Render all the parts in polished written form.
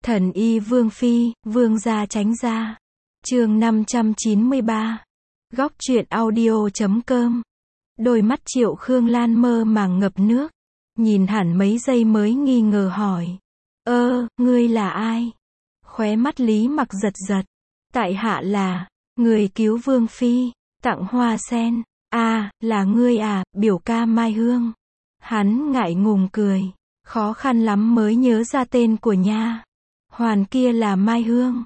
Thần y Vương Phi, Vương gia tránh ra. Chương 593. Góc truyện audio.com. Đôi mắt Triệu Khương Lan mơ màng ngập nước, nhìn hẳn mấy giây mới nghi ngờ hỏi: ngươi là ai? Khóe mắt Lý Mặc giật giật. Tại hạ là người cứu Vương Phi, tặng hoa sen. Là ngươi à, biểu ca Mai Hương. Hắn ngại ngùng cười, khó khăn lắm mới nhớ ra tên của nha hoàn kia là Mai Hương.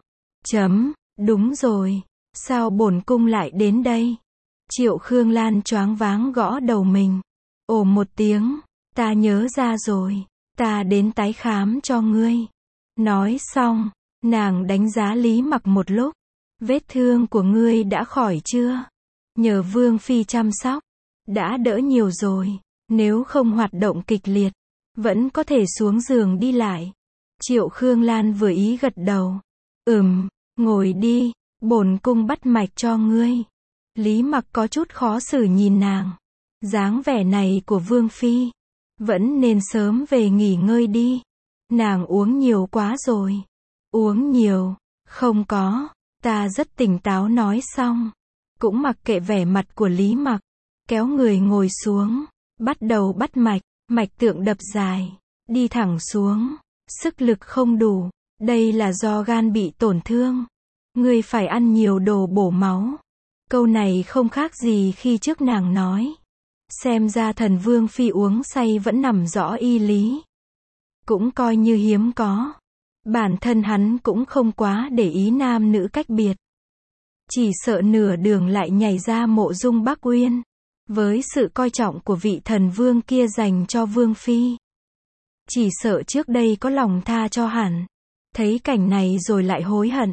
Đúng rồi, sao bổn cung lại đến đây? Triệu Khương Lan choáng váng gõ đầu mình. Ồ một tiếng, ta nhớ ra rồi, ta đến tái khám cho ngươi. Nói xong, nàng đánh giá Lý Mặc một lúc. Vết thương của ngươi đã khỏi chưa? Nhờ Vương Phi chăm sóc, đã đỡ nhiều rồi, nếu không hoạt động kịch liệt, vẫn có thể xuống giường đi lại. Triệu Khương Lan vừa ý gật đầu. Ngồi đi, bổn cung bắt mạch cho ngươi. Lý Mặc có chút khó xử nhìn nàng. Dáng vẻ này của Vương Phi, vẫn nên sớm về nghỉ ngơi đi. Nàng uống nhiều quá rồi. Uống nhiều? Không có, ta rất tỉnh táo nói xong. Cũng mặc kệ vẻ mặt của Lý Mặc, kéo người ngồi xuống, bắt đầu bắt mạch. Mạch tượng đập dài, đi thẳng xuống, sức lực không đủ, đây là do gan bị tổn thương. Ngươi phải ăn nhiều đồ bổ máu. Câu này không khác gì khi trước nàng nói. Xem ra thần Vương Phi uống say vẫn nằm rõ y lý. Cũng coi như hiếm có. Bản thân hắn cũng không quá để ý nam nữ cách biệt. Chỉ sợ nửa đường lại nhảy ra Mộ Dung Bắc Uyên. Với sự coi trọng của vị thần vương kia dành cho Vương Phi, chỉ sợ trước đây có lòng tha cho hẳn. Thấy cảnh này rồi lại hối hận.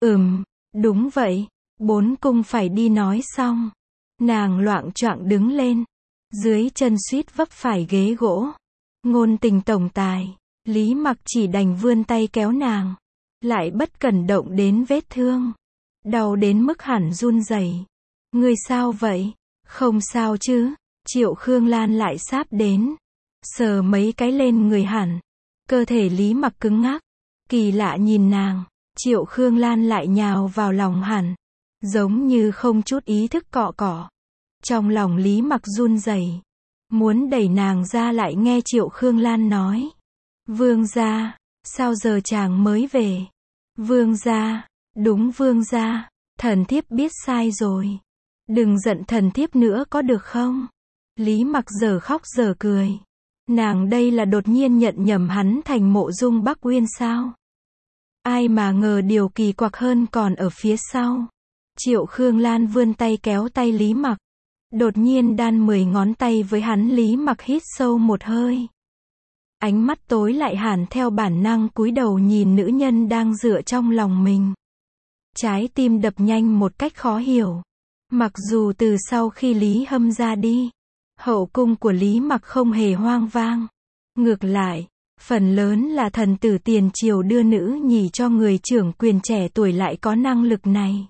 Đúng vậy, bổn cung phải đi nói xong. Nàng loạng choạng đứng lên, dưới chân suýt vấp phải ghế gỗ. Ngôn tình tổng tài, Lý Mặc chỉ đành vươn tay kéo nàng, lại bất cẩn động đến vết thương, đau đến mức hẳn run rẩy. Ngươi sao vậy? Không sao chứ? Triệu Khương Lan lại sáp đến, sờ mấy cái lên người hẳn. Cơ thể Lý Mặc cứng ngắc, kỳ lạ nhìn nàng. Triệu Khương Lan lại nhào vào lòng hẳn, giống như không chút ý thức cọ cọ. Trong lòng Lý Mặc run rẩy, muốn đẩy nàng ra lại nghe Triệu Khương Lan nói: Vương gia, sao giờ chàng mới về? Vương gia, đúng vương gia, thần thiếp biết sai rồi. Đừng giận thần thiếp nữa có được không? Lý Mặc giờ khóc giờ cười. Nàng đây là đột nhiên nhận nhầm hắn thành Mộ Dung Bắc Uyên sao? Ai mà ngờ điều kỳ quặc hơn còn ở phía sau. Triệu Khương Lan vươn tay kéo tay Lý Mặc, đột nhiên đan 10 ngón tay với hắn. Lý Mặc hít sâu một hơi, ánh mắt tối lại hẳn, theo bản năng cúi đầu nhìn nữ nhân đang dựa trong lòng mình. Trái tim đập nhanh một cách khó hiểu. Mặc dù từ sau khi Lý Hâm ra đi, hậu cung của Lý Mặc không hề hoang vang. Ngược lại, phần lớn là thần tử tiền triều đưa nữ nhì cho người trưởng quyền trẻ tuổi lại có năng lực này.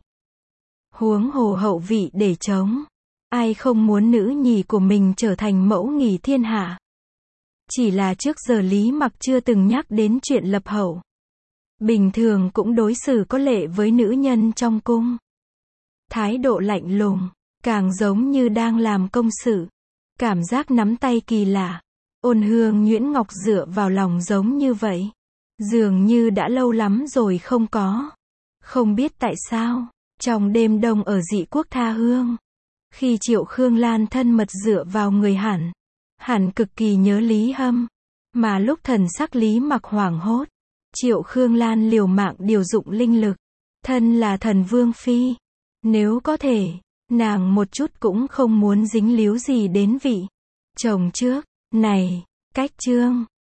Huống hồ hậu vị để chống. Ai không muốn nữ nhì của mình trở thành mẫu nghì thiên hạ. Chỉ là trước giờ Lý Mặc chưa từng nhắc đến chuyện lập hậu. Bình thường cũng đối xử có lệ với nữ nhân trong cung. Thái độ lạnh lùng, càng giống như đang làm công sự. Cảm giác nắm tay kỳ lạ, ôn hương nhuyễn ngọc dựa vào lòng giống như vậy. Dường như đã lâu lắm rồi không có. Không biết tại sao, trong đêm đông ở Dị Quốc tha hương, khi Triệu Khương Lan thân mật dựa vào người hẳn cực kỳ nhớ Lý Hâm. Mà lúc thần sắc Lý Mặc hoảng hốt, Triệu Khương Lan liều mạng điều dụng linh lực. Thân là thần Vương Phi, nếu có thể, nàng một chút cũng không muốn dính líu gì đến vị chồng trước. Này, cách chương